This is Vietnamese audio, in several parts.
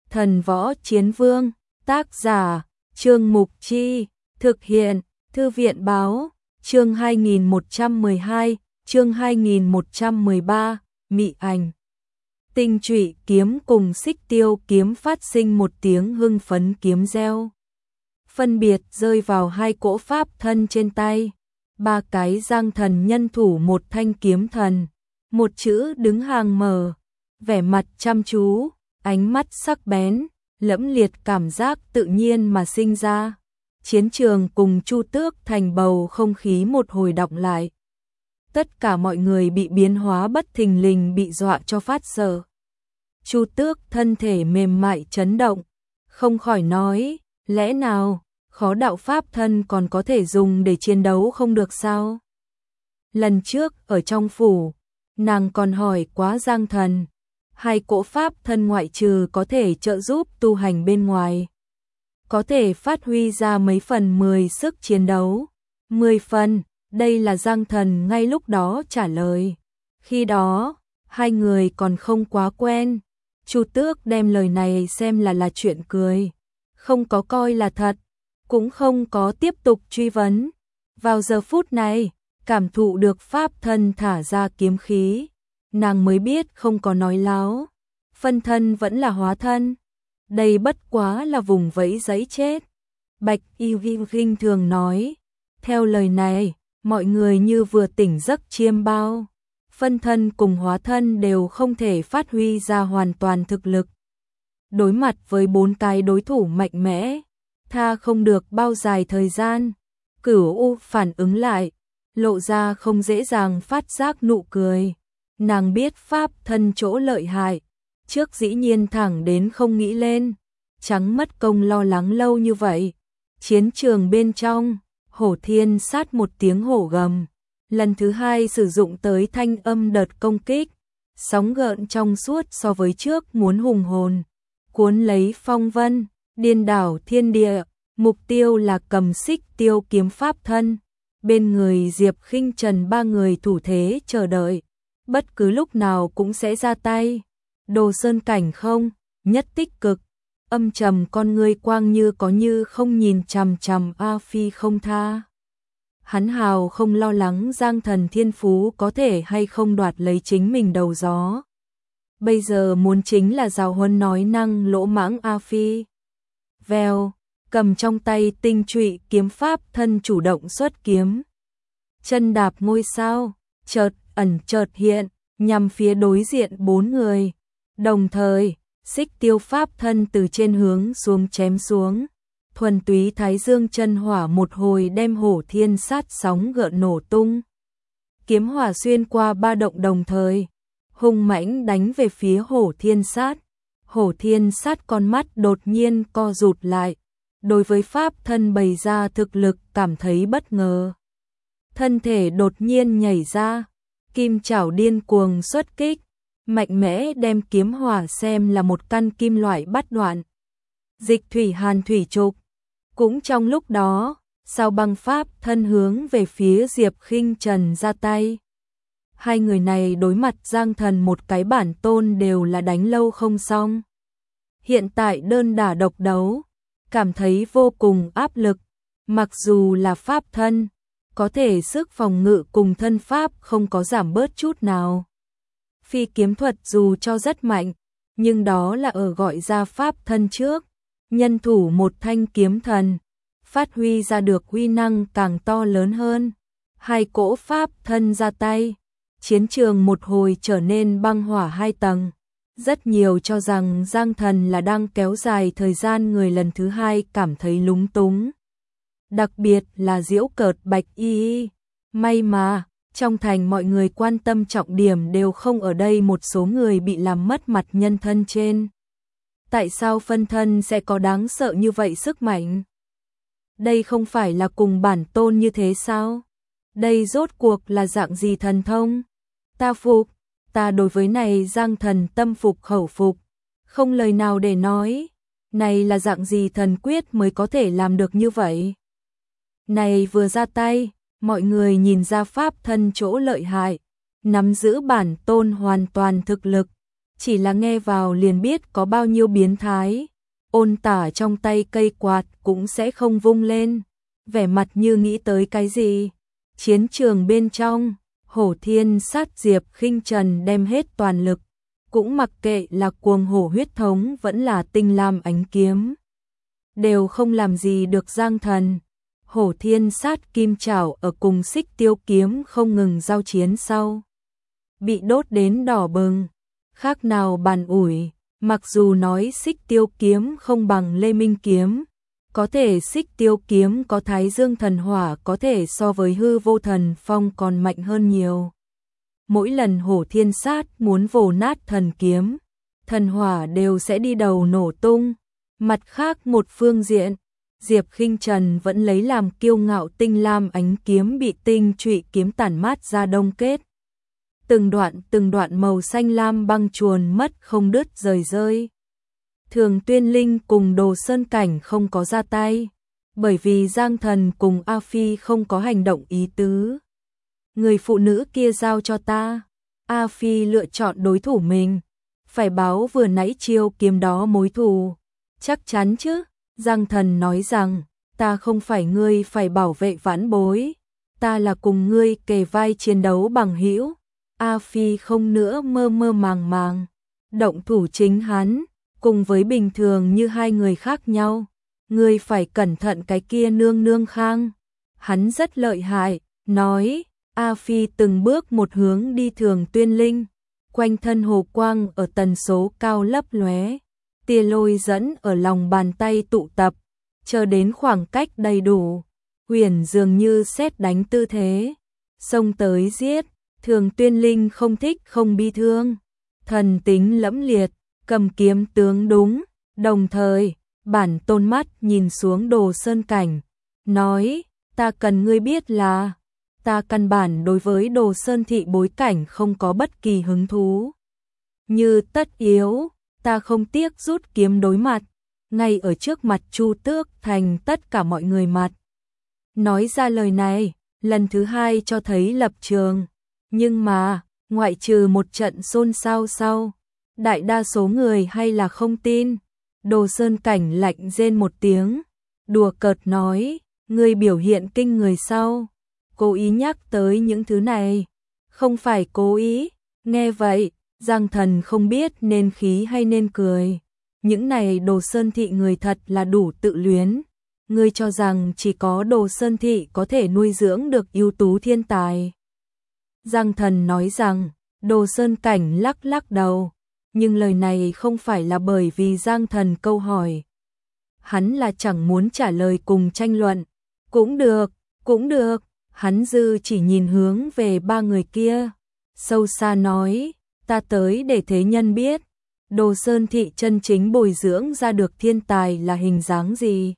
Thần Võ Chiến Vương, tác giả, Trương Mục Chi, thực hiện, Thư viện Báo, chương 2112, chương 2113, Mị Ảnh. Tinh Trụy kiếm cùng Xích Tiêu kiếm phát sinh một tiếng hưng phấn kiếm reo. Phân biệt rơi vào hai cỗ pháp thân trên tay. Ba cái Giang Thần nhân thủ một thanh kiếm thần, một chữ đứng hàng mở, vẻ mặt chăm chú, ánh mắt sắc bén, lẫm liệt cảm giác tự nhiên mà sinh ra. Chiến trường cùng Chu Tước thành bầu không khí một hồi đọng lại. Tất cả mọi người bị biến hóa bất thình lình bị dọa cho phát sợ. Chu Tước thân thể mềm mại chấn động, không khỏi nói, lẽ nào khó đạo pháp thân còn có thể dùng để chiến đấu không được sao? Lần trước ở trong phủ, nàng còn hỏi quá Giang Thần, hai cỗ pháp thân ngoại trừ có thể trợ giúp tu hành bên ngoài, có thể phát huy ra mấy phần 10 sức chiến đấu. 10 phần, đây là Giang Thần ngay lúc đó trả lời. Khi đó, hai người còn không quá quen. Chu Tước đem lời này xem là chuyện cười, không có coi là thật, cũng không có tiếp tục truy vấn. Vào giờ phút này, cảm thụ được pháp thân thả ra kiếm khí, nàng mới biết không có nói láo, phân thân vẫn là hóa thân. Đây bất quá là vùng vẫy giấy chết. Bạch Y Vinh thường nói, theo lời này, mọi người như vừa tỉnh giấc chiêm bao. Phân thân cùng hóa thân đều không thể phát huy ra hoàn toàn thực lực. Đối mặt với 4 cái đối thủ mạnh mẽ, tha không được bao dài thời gian. Cửu U phản ứng lại, lộ ra không dễ dàng phát giác nụ cười. Nàng biết pháp thân chỗ lợi hại, trước dĩ nhiên thẳng đến không nghĩ lên, trắng mất công lo lắng lâu như vậy. Chiến trường bên trong, Hổ Thiên sát một tiếng hổ gầm, lần thứ hai sử dụng tới thanh âm đợt công kích, sóng gợn trong suốt so với trước muốn hùng hồn, cuốn lấy phong vân, điên đảo thiên địa. Mục tiêu là cầm Xích Tiêu kiếm pháp thân, bên người Diệp Khinh Trần 3 người thủ thế chờ đợi, bất cứ lúc nào cũng sẽ ra tay. Đồ Sơn Cảnh không, nhất tích cực, âm trầm con ngươi quang như có như không nhìn chằm chằm A Phi không tha. Hắn hào không lo lắng Giang Thần thiên phú có thể hay không đoạt lấy chính mình đầu gió. Bây giờ muốn chính là giáo huấn nói năng lỗ mãng A Phi. Vèo, cầm trong tay Tinh Trụy kiếm pháp thân chủ động xuất kiếm. Chân đạp ngôi sao, chợt ẩn chợt hiện, nhằm phía đối diện 4 người. Đồng thời, Xích Tiêu pháp thân từ trên hướng xuống chém xuống. Thuần túy Thái Dương chân hỏa một hồi đem Hổ Thiên sát sóng gợn nổ tung. Kiếm hỏa xuyên qua 3 động đồng thời, hung mãnh đánh về phía Hổ Thiên sát. Hổ Thiên sát con mắt đột nhiên co rụt lại, đối với pháp thân bày ra thực lực cảm thấy bất ngờ. Thân thể đột nhiên nhảy ra, kim chảo điên cuồng xuất kích, mạnh mẽ đem kiếm hỏa xem là một căn kim loại bắt đoạn. Dịch thủy hàn thủy trục. Cũng trong lúc đó, Sao Băng pháp thân hướng về phía Diệp Khinh Trần ra tay. Hai người này đối mặt Giang Thần một cái bản tôn đều là đánh lâu không xong. Hiện tại đơn đả độc đấu, cảm thấy vô cùng áp lực. Mặc dù là pháp thân, có thể sức phòng ngự cùng thân pháp không có giảm bớt chút nào. Phi kiếm thuật dù cho rất mạnh, nhưng đó là ở gọi ra pháp thân trước. Nhân thủ một thanh kiếm thần, phát huy ra được uy năng càng to lớn hơn. Hai cỗ pháp thân ra tay, chiến trường một hồi trở nên băng hỏa 2 tầng. Rất nhiều cho rằng Giang Thần là đang kéo dài thời gian, người lần thứ hai cảm thấy lúng túng. Đặc biệt là giễu cợt Bạch Y. May mà, trong thành mọi người quan tâm trọng điểm đều không ở đây, một số người bị làm mất mặt nhân thân trên. Tại sao phân thân sẽ có đáng sợ như vậy sức mạnh? Đây không phải là cùng bản tôn như thế sao? Đây rốt cuộc là dạng gì thần thông? Ta phục, ta đối với này Giang Thần tâm phục khẩu phục, không lời nào để nói. Này là dạng gì thần quyết mới có thể làm được như vậy? Này vừa ra tay, mọi người nhìn ra pháp thân chỗ lợi hại, nắm giữ bản tôn hoàn toàn thực lực. chỉ là nghe vào liền biết có bao nhiêu biến thái. Ôn Tả trong tay cây quạt cũng sẽ không vung lên, vẻ mặt như nghĩ tới cái gì. Chiến trường bên trong, Hổ Thiên sát Diệp Khinh Trần đem hết toàn lực, cũng mặc kệ là cuồng hổ huyết thống vẫn là tinh lam ánh kiếm, đều không làm gì được Giang Thần. Hổ Thiên sát kim chảo ở cùng Xích Tiêu kiếm không ngừng giao chiến sau, bị đốt đến đỏ bừng, khác nào bàn ủi. Mặc dù nói Xích Tiêu kiếm không bằng Lê Minh kiếm, có thể Xích Tiêu kiếm có Thái Dương thần hỏa, có thể so với Hư Vô Thần Phong còn mạnh hơn nhiều. Mỗi lần Hổ Thiên sát muốn vồ nát thần kiếm, thần hỏa đều sẽ đi đầu nổ tung. Mặt khác một phương diện, Diệp Khinh Trần vẫn lấy làm kiêu ngạo tinh lam ánh kiếm bị tinh trụy kiếm tản mát ra đông kết. Từng đoạn màu xanh lam băng chuồn mất không đứt rời rơi. Thường Tuyên Linh cùng Đồ Sơn Cảnh không có ra tay, bởi vì Giang Thần cùng A Phi không có hành động ý tứ. Người phụ nữ kia giao cho ta. A Phi lựa chọn đối thủ mình, phải báo vừa nãy chiêu kiếm đó mối thù. Chắc chắn chứ? Giang Thần nói rằng, ta không phải ngươi phải bảo vệ vãn bối, ta là cùng ngươi kề vai chiến đấu bằng hữu. A Phi không nữa mơ mơ màng màng, động thủ chính hắn, cùng với bình thường như hai người khác nhau. Ngươi phải cẩn thận cái kia nương nương khang, hắn rất lợi hại, nói. A Phi từng bước một hướng đi Thường Tuyên Linh, quanh thân hồ quang ở tần số cao lấp lóe, tia lôi dẫn ở lòng bàn tay tụ tập, chờ đến khoảng cách đầy đủ, huyền dường như sét đánh tư thế, xông tới giết. Thường Tuyên Linh không thích không bi thương, thần tính lẫm liệt, cầm kiếm tướng đúng, đồng thời, bản tôn mắt nhìn xuống Đồ Sơn Cảnh, nói, ta cần ngươi biết là, ta căn bản đối với Đồ Sơn thị bối cảnh không có bất kỳ hứng thú. Như tất yếu, ta không tiếc rút kiếm đối mặt, ngay ở trước mặt Chu Tước Thành tất cả mọi người mặt. Nói ra lời này, lần thứ hai cho thấy lập trường. Nhưng mà, ngoại trừ một trận xôn xao sau, đại đa số người hay là không tin. Đồ Sơn Cảnh lạnh rên một tiếng, đùa cợt nói, ngươi biểu hiện kinh người sau, cố ý nhắc tới những thứ này, không phải cố ý. Nghe vậy, Giang Thần không biết nên khí hay nên cười. Những này Đồ Sơn thị người thật là đủ tự luyến. Ngươi cho rằng chỉ có Đồ Sơn thị có thể nuôi dưỡng được ưu tú thiên tài. Giang Thần nói rằng, Đồ Sơn Cảnh lắc lắc đầu, nhưng lời này không phải là bởi vì Giang Thần câu hỏi. Hắn là chẳng muốn trả lời cùng tranh luận. Cũng được, hắn dư chỉ nhìn hướng về ba người kia, sâu xa nói, ta tới để thế nhân biết, Đồ Sơn thị chân chính bồi dưỡng ra được thiên tài là hình dáng gì.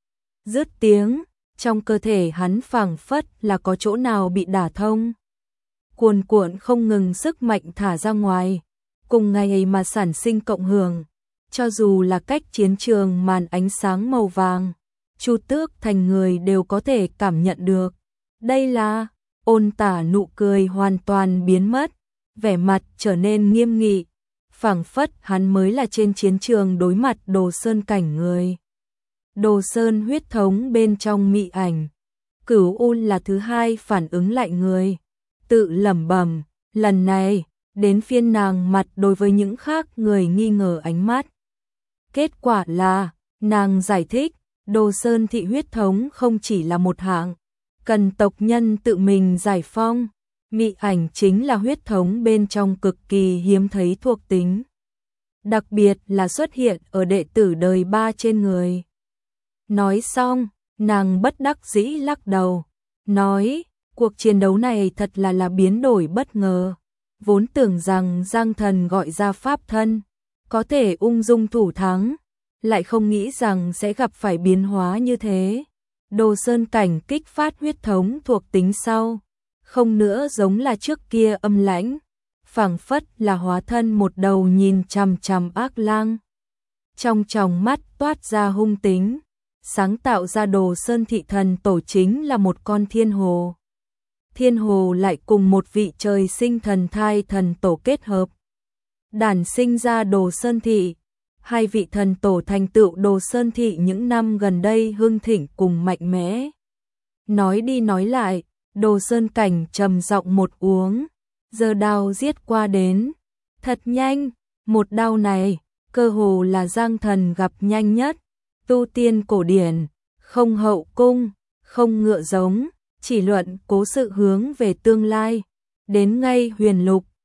Dứt tiếng, trong cơ thể hắn phảng phất là có chỗ nào bị đả thông. Cuồn cuộn không ngừng sức mạnh thả ra ngoài, cùng ngày ấy mà sản sinh cộng hưởng, cho dù là cách chiến trường màn ánh sáng màu vàng, Chu Tước Thành người đều có thể cảm nhận được. Đây là, Ôn Tả nụ cười hoàn toàn biến mất, vẻ mặt trở nên nghiêm nghị, phảng phất hắn mới là trên chiến trường đối mặt Đồ Sơn Cảnh người. Đồ Sơn huyết thống bên trong mị ảnh, Cửu U là thứ hai phản ứng lại người, tự lẩm bẩm, lần này, đến phiên nàng mặt đối với những khác người nghi ngờ ánh mắt. Kết quả là, nàng giải thích, Đồ Sơn thị huyết thống không chỉ là một hạng, cần tộc nhân tự mình giải phong, mị ảnh chính là huyết thống bên trong cực kỳ hiếm thấy thuộc tính. Đặc biệt là xuất hiện ở đệ tử đời 3 trên người. Nói xong, nàng bất đắc dĩ lắc đầu, nói, cuộc chiến đấu này thật là biến đổi bất ngờ. Vốn tưởng rằng Giang Thần gọi ra pháp thân, có thể ung dung thủ thắng, lại không nghĩ rằng sẽ gặp phải biến hóa như thế. Đồ Sơn Cảnh kích phát huyết thống thuộc tính sau, không nữa giống là trước kia âm lãnh, phảng phất là hóa thân một đầu nhìn chằm chằm ác lang. Trong tròng mắt toát ra hung tính, sáng tạo ra Đồ Sơn thị thần tổ chính là một con thiên hồ. Thiên hồ lại cùng một vị trời sinh thần thai thần tổ kết hợp. đản sinh ra Đồ Sơn Thị. Hai vị thần tổ thành tựu Đồ Sơn Thị những năm gần đây hưng thịnh cùng mạnh mẽ. Nói đi nói lại, Đồ Sơn Cảnh trầm giọng một uống, giờ đao giết qua đến. Thật nhanh, một đao này, cơ hồ là Giang Thần gặp nhanh nhất. Tu tiên cổ điển, không hậu cung, không ngựa giống, chỉ luận cố sự hướng về tương lai. Đến ngay huyền lục,